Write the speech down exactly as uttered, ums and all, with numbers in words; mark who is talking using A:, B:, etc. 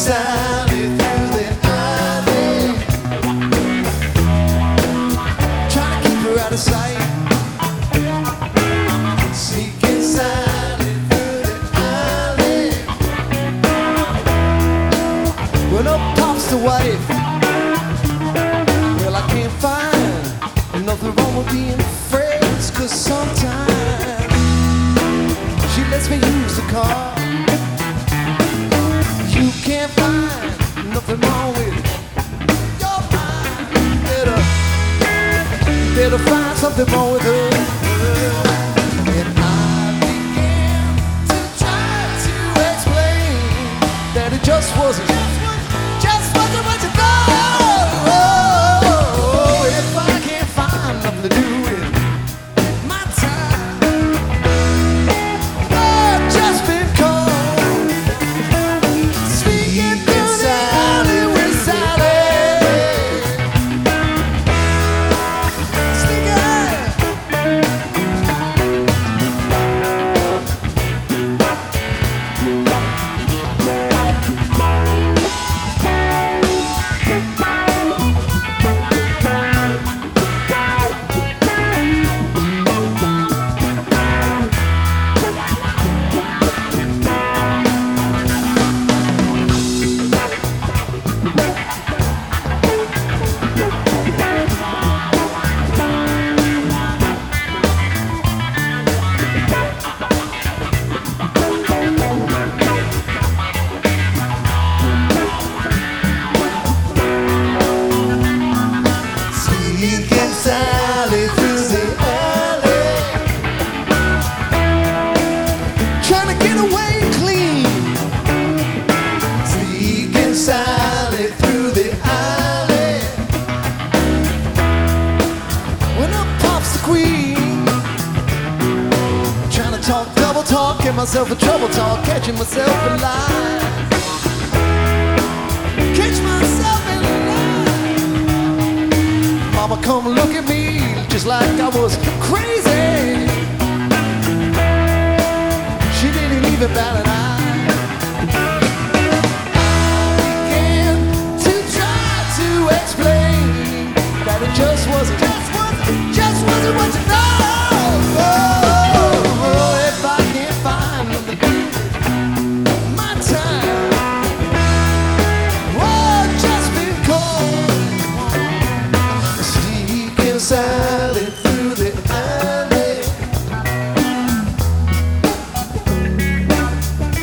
A: Sally through the alley, trying to keep her out of sight. Sneaking Sally through the alley. When up pops the wife, well, I can't find nothing wrong with being friends, 'cause sometimes she lets me use the car. You can't find nothing wrong with your mind. Better, better find something wrong with her. And I began to try to explain that it just wasn't, just wasn't what you thought. Oh, if I can't find nothing to do with my time, I've just been caught sneaking through the alley with Sally. Sneaking Sally through the alley, trying to get away clean. Sneaking Sally through the alley, when up pops the queen. Trying to talk double talk, get myself in trouble talk, catching myself in line. Catch myself in line. Mama come look at me just like I was crazy. She didn't even bat an eye. I began to try to explain that it just wasn't, just wasn't, just wasn't what you thought. Oh, if I can't find nothing to do with my time, oh, just been caught sneaking Sally through the alley.